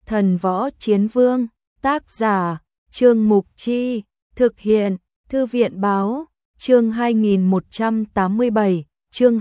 Thần võ chiến vương, tác giả, Trương Mục Chi, thực hiện, Thư viện báo, chương 2187, chương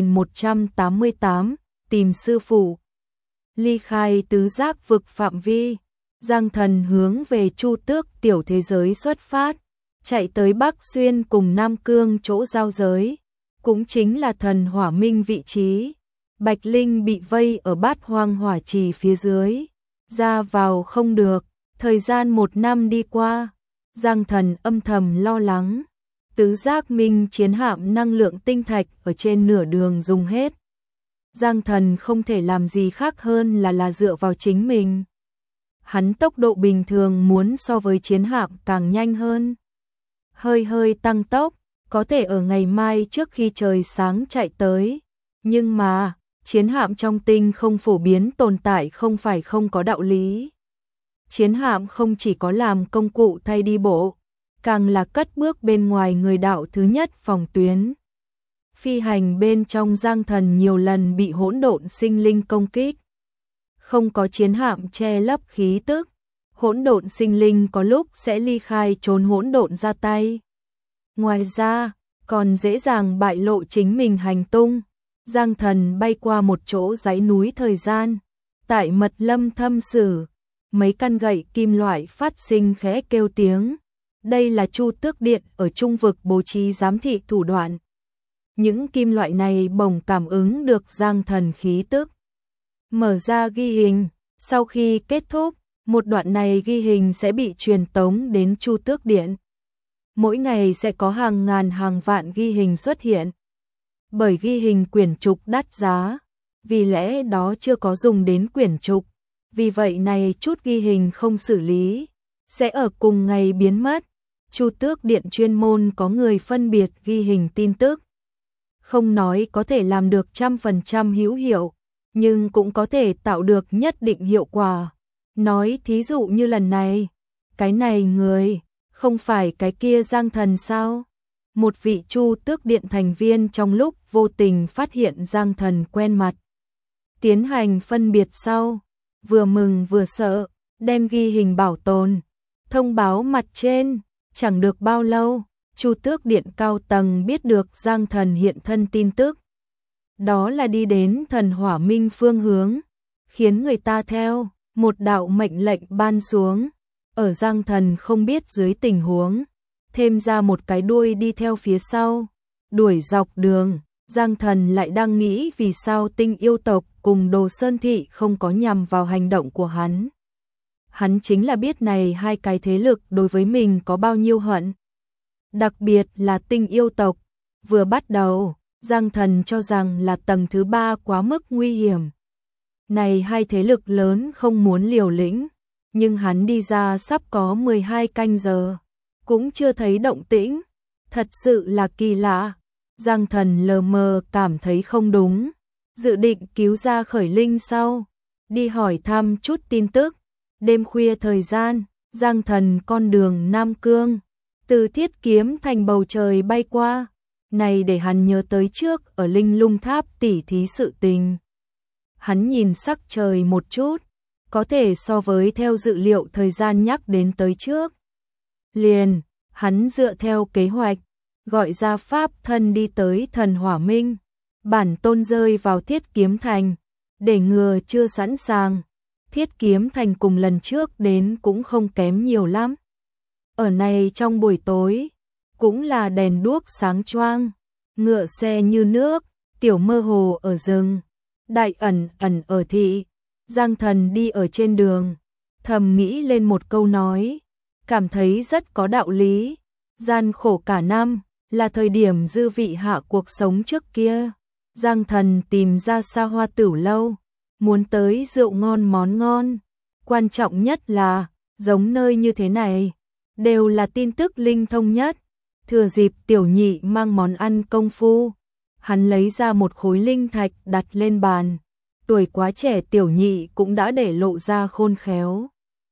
2188, tìm sư phụ. Ly khai tứ giác vực phạm vi, Giang Thần hướng về Chu Tước tiểu thế giới xuất phát, chạy tới Bắc Xuyên cùng Nam Cương chỗ giao giới, cũng chính là thần hỏa minh vị trí. Bạch Linh bị vây ở Bát Hoang hỏa trì phía dưới, ra vào không được, thời gian 1 năm đi qua, Giang Thần âm thầm lo lắng. Tứ giác minh chiến hạm năng lượng tinh thạch ở trên nửa đường dùng hết. Giang Thần không thể làm gì khác hơn là dựa vào chính mình. Hắn tốc độ bình thường muốn so với chiến hạm càng nhanh hơn. Hơi tăng tốc, có thể ở ngày mai trước khi trời sáng chạy tới. Nhưng mà, chiến hạm trong tinh không phổ biến tồn tại không phải không có đạo lý. Chiến hạm không chỉ có làm công cụ thay đi bộ, càng là cất bước bên ngoài người đạo thứ nhất phòng tuyến. Phi hành bên trong Giang Thần nhiều lần bị hỗn độn sinh linh công kích. Không có chiến hạm che lấp khí tức, hỗn độn sinh linh có lúc sẽ ly khai trốn hỗn độn ra tay. Ngoài ra, còn dễ dàng bại lộ chính mình hành tung. Giang Thần bay qua một chỗ dãy núi thời gian, tại mật lâm thâm sử, mấy căn gậy kim loại phát sinh khẽ kêu tiếng. Đây là Chu Tước Điện ở trung vực bố trí giám thị thủ đoạn. Những kim loại này bỗng cảm ứng được Giang Thần khí tức. Mở ra ghi hình, sau khi kết thúc, một đoạn này ghi hình sẽ bị truyền tống đến Chu Tước Điện. Mỗi ngày sẽ có hàng ngàn hàng vạn ghi hình xuất hiện. Bởi ghi hình quyển trục đắt giá, vì lẽ đó chưa có dùng đến quyển trục. Vì vậy này chút ghi hình không xử lý, sẽ ở cùng ngày biến mất. Chu Tước Điện chuyên môn có người phân biệt ghi hình tin tức. Không nói có thể làm được 100% hữu hiệu, nhưng cũng có thể tạo được nhất định hiệu quả. Nói thí dụ như lần này, cái này người, không phải cái kia Giang Thần sao? Một vị Chu Tước Điện thành viên trong lúc vô tình phát hiện Giang Thần quen mặt. Tiến hành phân biệt sau, vừa mừng vừa sợ, đem ghi hình bảo tồn, thông báo mặt trên. Chẳng được bao lâu, Chu Tước Điện cao tầng biết được Giang Thần hiện thân tin tức. Đó là đi đến thần hỏa minh phương hướng, khiến người ta theo, một đạo mệnh lệnh ban xuống. Ở Giang Thần không biết dưới tình huống, thêm ra một cái đuôi đi theo phía sau. Đuổi dọc đường, Giang Thần lại đang nghĩ vì sao Tinh yêu tộc cùng Đồ Sơn Thị không có nhằm vào hành động của hắn. Hắn chính là biết này hai cái thế lực đối với mình có bao nhiêu hận. Đặc biệt là Tinh yêu tộc. Vừa bắt đầu, Giang Thần cho rằng là tầng thứ 3 quá mức nguy hiểm. Này hai thế lực lớn không muốn liều lĩnh, nhưng hắn đi ra sắp có 12 canh giờ, cũng chưa thấy động tĩnh. Thật sự là kỳ lạ. Giang Thần lờ mờ cảm thấy không đúng, dự định cứu ra Khởi Linh sau, đi hỏi thăm chút tin tức. Đêm khuya thời gian, Giang Thần con đường Nam Cương, từ Thiết Kiếm Thành bầu trời bay qua, này để hắn nhớ tới trước ở Linh Lung Tháp tỉ thí sự tình. Hắn nhìn sắc trời một chút, có thể so với theo dự liệu thời gian nhắc đến tới trước. Liền, hắn dựa theo kế hoạch, gọi ra pháp thân đi tới thần hỏa minh, bản tôn rơi vào Thiết Kiếm Thành, để ngừa chưa sẵn sàng. Thiết Kiếm Thành cùng lần trước đến cũng không kém nhiều lắm. Ở này trong buổi tối, cũng là đèn đuốc sáng choang, ngựa xe như nước, tiểu mơ hồ ở rừng, đại ẩn ở thị. Giang Thần đi ở trên đường, thầm nghĩ lên một câu nói, cảm thấy rất có đạo lý. Gian khổ cả năm, là thời điểm dư vị hạ cuộc sống trước kia. Giang Thần tìm ra Sa Hoa Tửu Lâu, muốn tới rượu ngon món ngon. Quan trọng nhất là, giống nơi như thế này, đều là tin tức linh thông nhất. Thừa dịp Tiểu Nhị mang món ăn công phu, hắn lấy ra một khối linh thạch đặt lên bàn. Tuổi quá trẻ Tiểu Nhị cũng đã để lộ ra khôn khéo.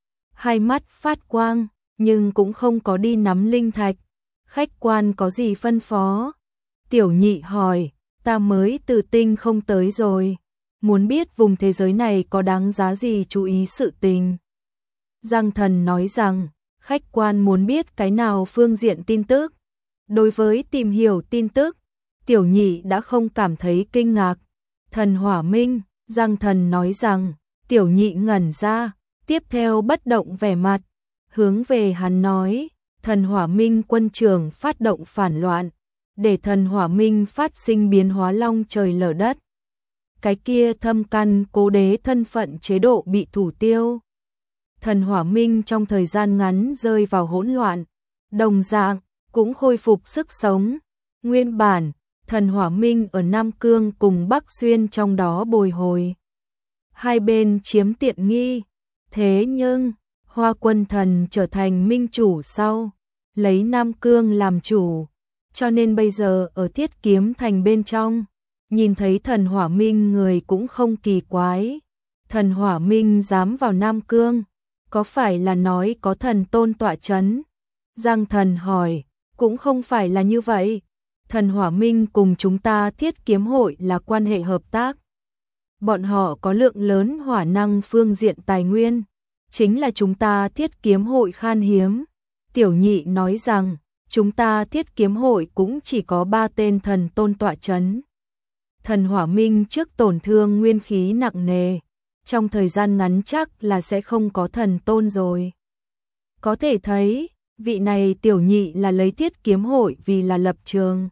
Hai mắt phát quang, nhưng cũng không có đi nắm linh thạch. Khách quan có gì phân phó? Tiểu Nhị hỏi, ta mới từ tinh không tới rồi. muốn biết vùng thế giới này có đáng giá gì chú ý sự tình. Giang Thần nói rằng, khách quan muốn biết cái nào phương diện tin tức. Đối với tìm hiểu tin tức, Tiểu Nhị đã không cảm thấy kinh ngạc. Thần Hỏa Minh, Giang Thần nói rằng, Tiểu Nhị ngẩn ra, tiếp theo bất động vẻ mặt, hướng về hắn nói, Thần Hỏa Minh quân trưởng phát động phản loạn, để Thần Hỏa Minh phát sinh biến hóa long trời lở đất. Cái kia thâm căn cố đế thân phận chế độ bị thủ tiêu. Thần Hỏa Minh trong thời gian ngắn rơi vào hỗn loạn, đồng dạng cũng khôi phục sức sống. Nguyên bản, Thần Hỏa Minh ở Nam Cương cùng Bắc Xuyên trong đó bồi hồi. Hai bên chiếm tiện nghi, thế nhưng Hoa Quân Thần trở thành minh chủ sau, lấy Nam Cương làm chủ, cho nên bây giờ ở Thiết Kiếm Thành bên trong, nhìn thấy Thần Hỏa Minh người cũng không kỳ quái. Thần Hỏa Minh dám vào Nam Cương, có phải là nói có thần tôn tọa chấn? Giang Thần hỏi, cũng không phải là như vậy. Thần Hỏa Minh cùng chúng ta Thiết Kiếm hội là quan hệ hợp tác. Bọn họ có lượng lớn hỏa năng phương diện tài nguyên, chính là chúng ta Thiết Kiếm hội khan hiếm. Tiểu Nhị nói rằng, chúng ta Thiết Kiếm hội cũng chỉ có 3 tên thần tôn tọa chấn. Thần Hỏa Minh trước tổn thương nguyên khí nặng nề, trong thời gian ngắn chắc là sẽ không có thần tôn rồi. Có thể thấy, vị này Tiểu Nhị là lấy Thiết Kiếm hội vì là lập trường.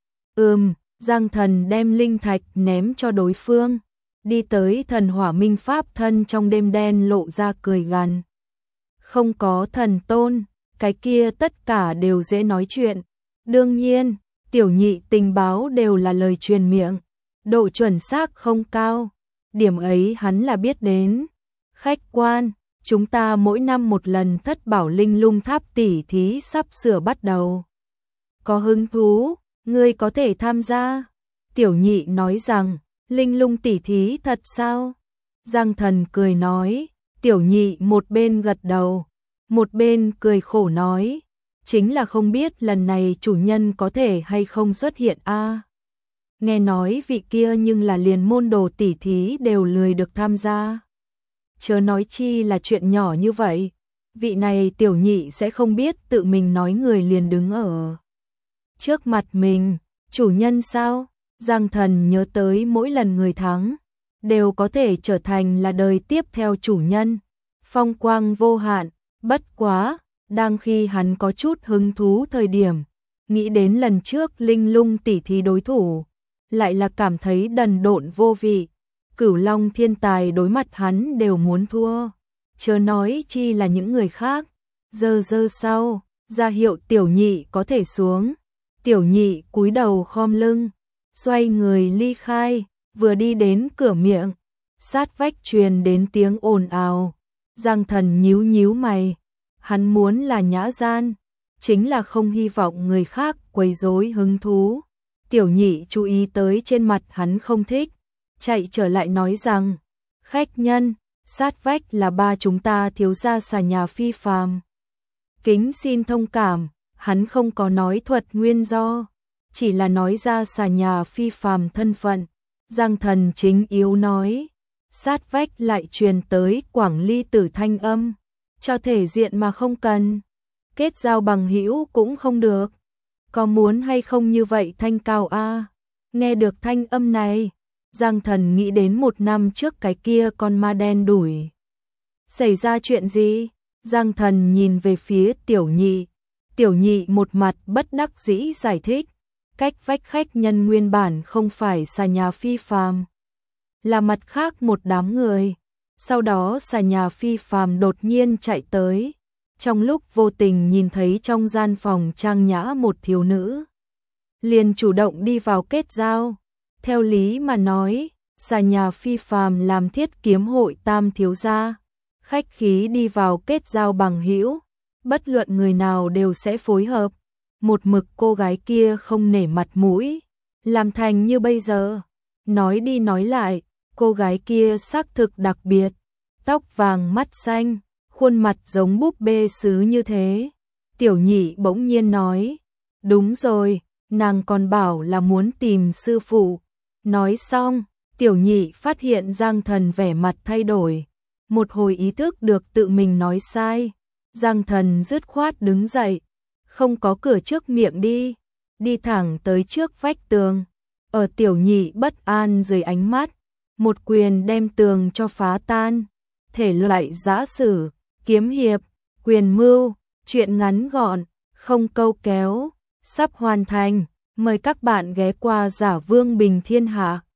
Giang Thần đem linh thạch ném cho đối phương, đi tới Thần Hỏa Minh pháp thân trong đêm đen lộ ra cười gằn. Không có thần tôn, cái kia tất cả đều dễ nói chuyện. Đương nhiên, Tiểu Nhị tình báo đều là lời truyền miệng, độ chuẩn xác không cao, điểm ấy hắn là biết đến. Khách quan, chúng ta mỗi năm một lần Thất Bảo Linh Lung Tháp tỉ thí sắp sửa bắt đầu. Có hứng thú, ngươi có thể tham gia. Tiểu Nhị nói rằng, Linh Lung tỉ thí thật sao? Giang Thần cười nói, Tiểu Nhị một bên gật đầu, một bên cười khổ nói, chính là không biết lần này chủ nhân có thể hay không xuất hiện a. Nghe nói vị kia nhưng là liền môn đồ tỉ thí đều lười được tham gia. Chớ nói chi là chuyện nhỏ như vậy, vị này Tiểu Nhị sẽ không biết tự mình nói người liền đứng ở trước mặt mình. Chủ nhân sao? Giang Thần nhớ tới mỗi lần người thắng đều có thể trở thành là đời tiếp theo chủ nhân, phong quang vô hạn. Bất quá, đang khi hắn có chút hứng thú thời điểm, nghĩ đến lần trước Linh Lung tỉ thí đối thủ, lại là cảm thấy đần độn vô vị. Cửu Long thiên tài đối mặt hắn đều muốn thua, chớ nói chi là những người khác. Giờ sau, ra hiệu Tiểu Nhị có thể xuống. Tiểu Nhị cúi đầu khom lưng, xoay người ly khai, vừa đi đến cửa miệng, sát vách truyền đến tiếng ồn ào. Giang Thần nhíu nhíu mày, hắn muốn là nhã gian, chính là không hy vọng người khác quấy rối hứng thú. Tiểu Nhị chú ý tới trên mặt hắn không thích, chạy trở lại nói rằng, khách nhân, sát vách là ba chúng ta thiếu gia xà nhà Phi Phàm. Kính xin thông cảm, hắn không có nói thuật nguyên do, chỉ là nói ra xà nhà Phi Phàm thân phận. Giang Thần chính yếu nói, sát vách lại truyền tới Quảng Ly Tử thanh âm, cho thể diện mà không cần, kết giao bằng hữu cũng không được. Có muốn hay không như vậy thanh cao a? Nghe được thanh âm này, Giang Thần nghĩ đến 1 năm trước cái kia con ma đen đuổi. Xảy ra chuyện gì? Giang Thần nhìn về phía Tiểu Nhị. Tiểu Nhị một mặt bất đắc dĩ giải thích, cách vách khách nhân nguyên bản không phải xà nhà Phi Phàm, là mặt khác một đám người. Sau đó xà nhà Phi Phàm đột nhiên chạy tới, trong lúc vô tình nhìn thấy trong gian phòng trang nhã một thiếu nữ, liền chủ động đi vào kết giao. Theo lý mà nói, xà nhà Phi Phàm làm Thiết Kiếm hội tam thiếu gia, khách khí đi vào kết giao bằng hữu, bất luận người nào đều sẽ phối hợp. Một mực cô gái kia không nể mặt mũi, làm thành như bây giờ. Nói đi nói lại, cô gái kia xác thực đặc biệt, tóc vàng mắt xanh, khuôn mặt giống búp bê sứ như thế. Tiểu Nhị bỗng nhiên nói, đúng rồi, nàng còn bảo là muốn tìm sư phụ. Nói xong, Tiểu Nhị phát hiện Giang Thần vẻ mặt thay đổi, một hồi ý thức được tự mình nói sai. Giang Thần dứt khoát đứng dậy, không có cửa trước miệng đi thẳng tới trước vách tường. Ở Tiểu Nhị bất an dưới ánh mắt, một quyền đem tường cho phá tan. Thể loại giã sử, kiếm hiệp, quyền mưu, truyện ngắn gọn, không câu kéo, sắp hoàn thành. Mời các bạn ghé qua Giả Vương Bình Thiên Hạ.